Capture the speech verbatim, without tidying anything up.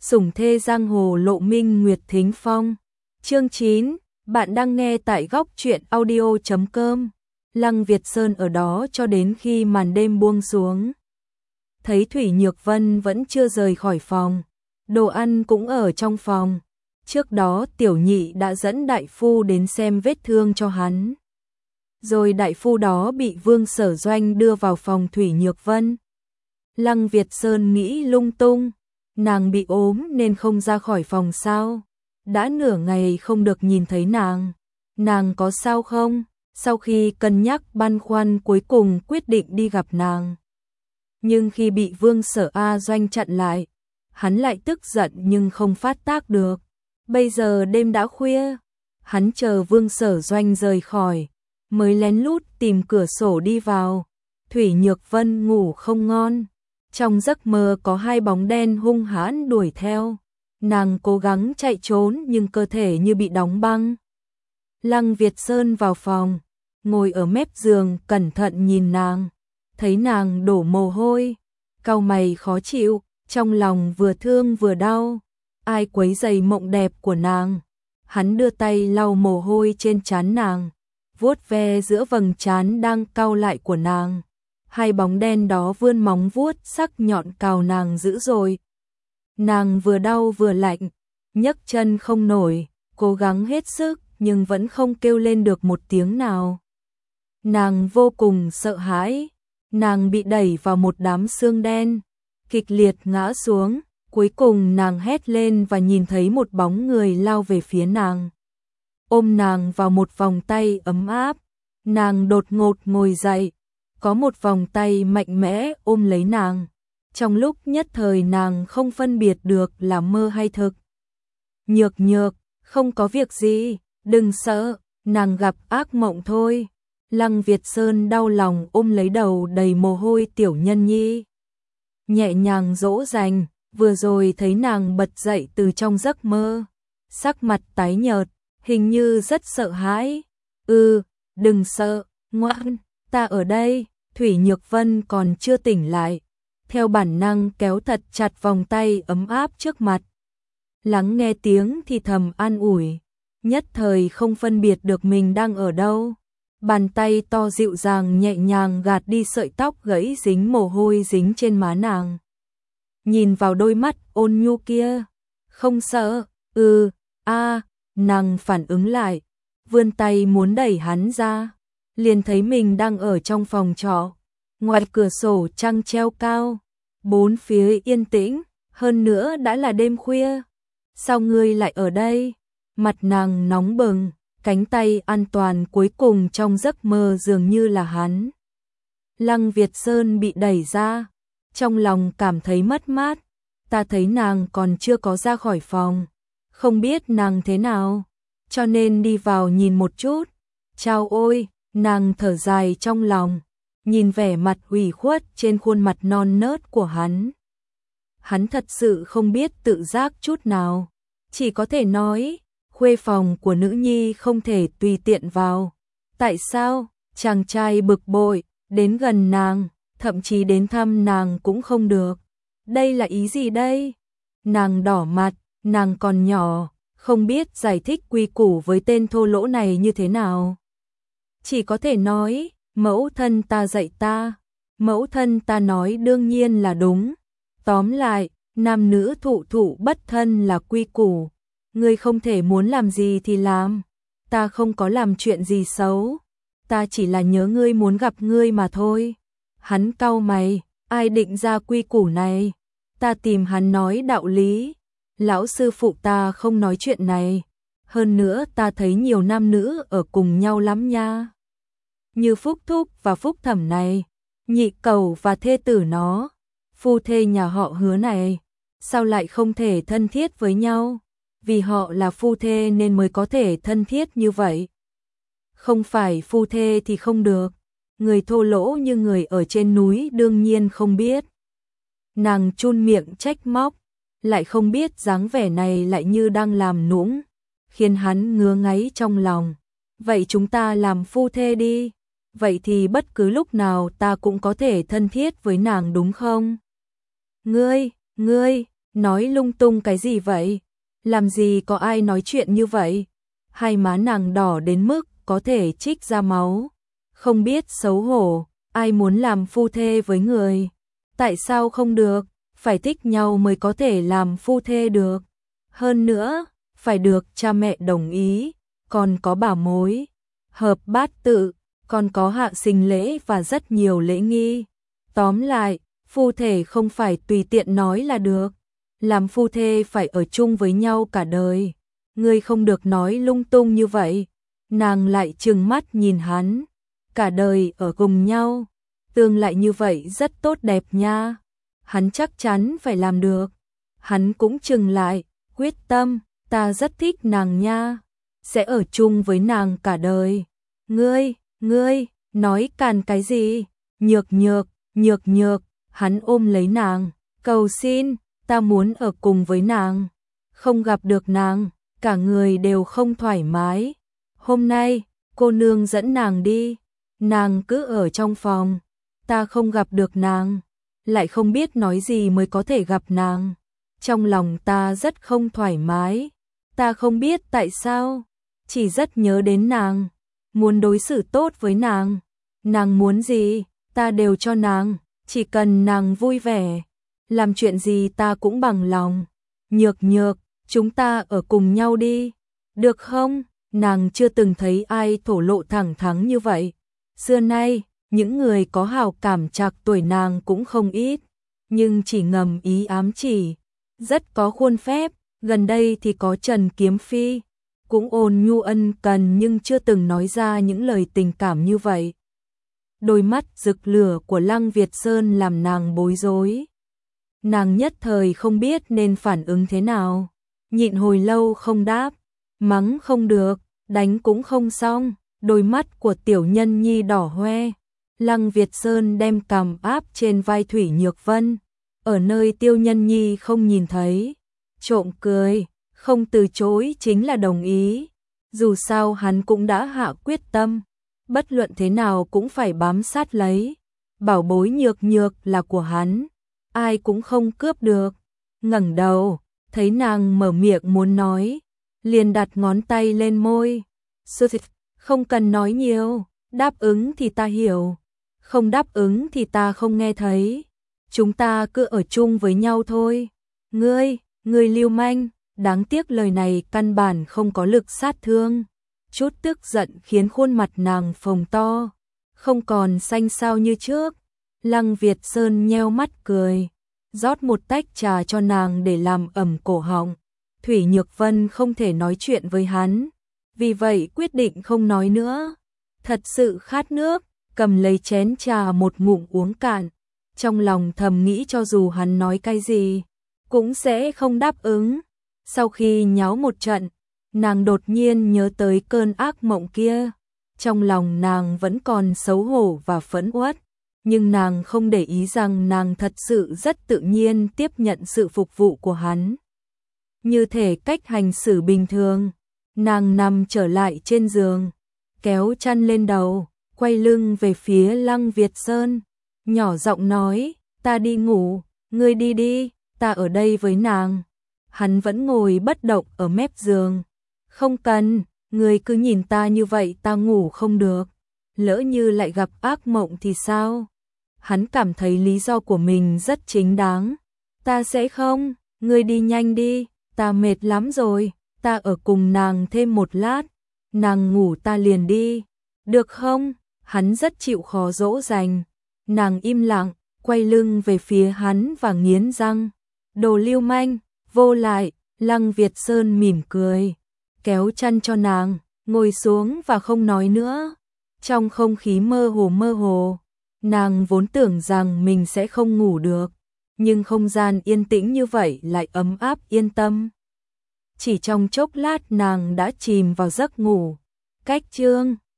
Sủng thê giang hồ Lộ Minh Nguyệt Thính Phong. Chương chín, bạn đang nghe tại góc truyện audio chấm com. Lăng Việt Sơn ở đó cho đến khi màn đêm buông xuống. Thấy Thủy Nhược Vân vẫn chưa rời khỏi phòng, đồ ăn cũng ở trong phòng. Trước đó tiểu nhị đã dẫn đại phu đến xem vết thương cho hắn. Rồi đại phu đó bị Vương Sở Doanh đưa vào phòng Thủy Nhược Vân. Lăng Việt Sơn nghĩ lung tung, nàng bị ốm nên không ra khỏi phòng sao? Đã nửa ngày không được nhìn thấy nàng. Nàng có sao không? Sau khi cân nhắc băn khoăn cuối cùng quyết định đi gặp nàng. Nhưng khi bị Vương Sở A Doanh chặn lại, hắn lại tức giận nhưng không phát tác được. Bây giờ đêm đã khuya, hắn chờ Vương Sở Doanh rời khỏi, mới lén lút tìm cửa sổ đi vào. Thủy Nhược Vân ngủ không ngon. Trong giấc mơ có hai bóng đen hung hãn đuổi theo. Nàng cố gắng chạy trốn nhưng cơ thể như bị đóng băng. Lăng Việt Sơn vào phòng, ngồi ở mép giường cẩn thận nhìn nàng. Thấy nàng đổ mồ hôi, cau mày khó chịu, trong lòng vừa thương vừa đau. Ai quấy rầy mộng đẹp của nàng? Hắn đưa tay lau mồ hôi trên trán nàng, vuốt ve giữa vầng trán đang cau lại của nàng. Hai bóng đen đó vươn móng vuốt sắc nhọn cào nàng dữ dội. Nàng vừa đau vừa lạnh, nhấc chân không nổi, cố gắng hết sức nhưng vẫn không kêu lên được một tiếng nào. Nàng vô cùng sợ hãi, nàng bị đẩy vào một đám xương đen, kịch liệt ngã xuống, cuối cùng nàng hét lên và nhìn thấy một bóng người lao về phía nàng. Ôm nàng vào một vòng tay ấm áp, nàng đột ngột ngồi dậy. Có một vòng tay mạnh mẽ ôm lấy nàng. Trong lúc nhất thời nàng không phân biệt được là mơ hay thực. Nhược nhược, không có việc gì, đừng sợ, nàng gặp ác mộng thôi. Lăng Việt Sơn đau lòng ôm lấy đầu đầy mồ hôi tiểu nhân nhi. Nhẹ nhàng dỗ dành, vừa rồi thấy nàng bật dậy từ trong giấc mơ. Sắc mặt tái nhợt, hình như rất sợ hãi. Ừ, đừng sợ, ngoan, ta ở đây. Thủy Nhược Vân còn chưa tỉnh lại, theo bản năng kéo thật chặt vòng tay ấm áp trước mặt. Lắng nghe tiếng thì thầm an ủi, nhất thời không phân biệt được mình đang ở đâu. Bàn tay to dịu dàng nhẹ nhàng gạt đi sợi tóc gãy dính mồ hôi dính trên má nàng. Nhìn vào đôi mắt ôn nhu kia, không sợ, ừ, a, nàng phản ứng lại, vươn tay muốn đẩy hắn ra. Liền thấy mình đang ở trong phòng trọ, ngoài cửa sổ trăng treo cao, bốn phía yên tĩnh, hơn nữa đã là đêm khuya. Sao ngươi lại ở đây? Mặt nàng nóng bừng, cánh tay an toàn cuối cùng trong giấc mơ dường như là hắn. Lăng Việt Sơn bị đẩy ra, trong lòng cảm thấy mất mát, ta thấy nàng còn chưa có ra khỏi phòng, không biết nàng thế nào, cho nên đi vào nhìn một chút. Chao ôi! Nàng thở dài trong lòng, nhìn vẻ mặt ủy khuất trên khuôn mặt non nớt của hắn. Hắn thật sự không biết tự giác chút nào, chỉ có thể nói, khuê phòng của nữ nhi không thể tùy tiện vào. Tại sao? Chàng trai bực bội, đến gần nàng, thậm chí đến thăm nàng cũng không được. Đây là ý gì đây? Nàng đỏ mặt, nàng còn nhỏ, không biết giải thích quy củ với tên thô lỗ này như thế nào. Chỉ có thể nói, mẫu thân ta dạy ta, mẫu thân ta nói đương nhiên là đúng. Tóm lại, nam nữ thụ thụ bất thân là quy củ, ngươi không thể muốn làm gì thì làm, ta không có làm chuyện gì xấu, ta chỉ là nhớ ngươi muốn gặp ngươi mà thôi. Hắn cau mày, ai định ra quy củ này? Ta tìm hắn nói đạo lý, lão sư phụ ta không nói chuyện này. Hơn nữa ta thấy nhiều nam nữ ở cùng nhau lắm nha. Như Phúc Thúc và Phúc Thẩm này, nhị cầu và thê tử nó, phu thê nhà họ Hứa này, sao lại không thể thân thiết với nhau? Vì họ là phu thê nên mới có thể thân thiết như vậy. Không phải phu thê thì không được, người thô lỗ như người ở trên núi đương nhiên không biết. Nàng chun miệng trách móc, lại không biết dáng vẻ này lại như đang làm nũng, khiến hắn ngứa ngáy trong lòng. Vậy chúng ta làm phu thê đi, vậy thì bất cứ lúc nào ta cũng có thể thân thiết với nàng đúng không? Ngươi, ngươi, nói lung tung cái gì vậy? Làm gì có ai nói chuyện như vậy? Hai má nàng đỏ đến mức có thể trích ra máu. Không biết xấu hổ, ai muốn làm phu thê với người? Tại sao không được? Phải thích nhau mới có thể làm phu thê được. Hơn nữa, phải được cha mẹ đồng ý, còn có bảo mối, hợp bát tự, còn có hạ sinh lễ và rất nhiều lễ nghi. Tóm lại, phu thê không phải tùy tiện nói là được. Làm phu thê phải ở chung với nhau cả đời. Ngươi không được nói lung tung như vậy. Nàng lại trừng mắt nhìn hắn. Cả đời ở cùng nhau, tương lại như vậy rất tốt đẹp nha. Hắn chắc chắn phải làm được. Hắn cũng trừng lại, quyết tâm, ta rất thích nàng nha. Sẽ ở chung với nàng cả đời. Ngươi, ngươi, nói càn cái gì? Nhược nhược, nhược nhược, hắn ôm lấy nàng, cầu xin, ta muốn ở cùng với nàng. Không gặp được nàng, cả người đều không thoải mái. Hôm nay, cô nương dẫn nàng đi. Nàng cứ ở trong phòng. Ta không gặp được nàng. Lại không biết nói gì mới có thể gặp nàng. Trong lòng ta rất không thoải mái. Ta không biết tại sao. Chỉ rất nhớ đến nàng. Muốn đối xử tốt với nàng. Nàng muốn gì, ta đều cho nàng. Chỉ cần nàng vui vẻ. Làm chuyện gì ta cũng bằng lòng. Nhược nhược, chúng ta ở cùng nhau đi. Được không? Nàng chưa từng thấy ai thổ lộ thẳng thắn như vậy. Xưa nay, những người có hào cảm trạc tuổi nàng cũng không ít. Nhưng chỉ ngầm ý ám chỉ. Rất có khuôn phép. Gần đây thì có Trần Kiếm Phi. Cũng ôn nhu ân cần nhưng chưa từng nói ra những lời tình cảm như vậy. Đôi mắt rực lửa của Lăng Việt Sơn làm nàng bối rối. Nàng nhất thời không biết nên phản ứng thế nào. Nhịn hồi lâu không đáp. Mắng không được, đánh cũng không xong. Đôi mắt của tiểu nhân nhi đỏ hoe. Lăng Việt Sơn đem cằm áp trên vai Thủy Nhược Vân. Ở nơi tiêu nhân nhi không nhìn thấy. Trộm cười, không từ chối chính là đồng ý. Dù sao hắn cũng đã hạ quyết tâm. Bất luận thế nào cũng phải bám sát lấy. Bảo bối nhược nhược là của hắn. Ai cũng không cướp được. Ngẩng đầu, thấy nàng mở miệng muốn nói. Liền đặt ngón tay lên môi. Không cần nói nhiều. Đáp ứng thì ta hiểu. Không đáp ứng thì ta không nghe thấy. Chúng ta cứ ở chung với nhau thôi. Ngươi, ngươi lưu manh. Đáng tiếc lời này căn bản không có lực sát thương. Chút tức giận khiến khuôn mặt nàng phồng to. Không còn xanh xao như trước. Lăng Việt Sơn nheo mắt cười. Rót một tách trà cho nàng để làm ẩm cổ họng. Thủy Nhược Vân không thể nói chuyện với hắn. Vì vậy quyết định không nói nữa. Thật sự khát nước. Cầm lấy chén trà một ngụm uống cạn. Trong lòng thầm nghĩ cho dù hắn nói cái gì cũng sẽ không đáp ứng. Sau khi nháo một trận, nàng đột nhiên nhớ tới cơn ác mộng kia. Trong lòng nàng vẫn còn xấu hổ và phẫn uất, nhưng nàng không để ý rằng nàng thật sự rất tự nhiên tiếp nhận sự phục vụ của hắn. Như thể cách hành xử bình thường, nàng nằm trở lại trên giường, kéo chăn lên đầu, quay lưng về phía Lăng Việt Sơn, nhỏ giọng nói, ta đi ngủ, ngươi đi đi, ta ở đây với nàng. Hắn vẫn ngồi bất động ở mép giường. Không cần, ngươi cứ nhìn ta như vậy ta ngủ không được. Lỡ như lại gặp ác mộng thì sao? Hắn cảm thấy lý do của mình rất chính đáng. Ta sẽ không, ngươi đi nhanh đi, ta mệt lắm rồi, ta ở cùng nàng thêm một lát. Nàng ngủ ta liền đi. Được không? Hắn rất chịu khó dỗ dành. Nàng im lặng, quay lưng về phía hắn và nghiến răng. Đồ lưu manh, vô lại. Lăng Việt Sơn mỉm cười, kéo chăn cho nàng, ngồi xuống và không nói nữa. Trong không khí mơ hồ mơ hồ, nàng vốn tưởng rằng mình sẽ không ngủ được, nhưng không gian yên tĩnh như vậy lại ấm áp yên tâm. Chỉ trong chốc lát nàng đã chìm vào giấc ngủ. Cách chương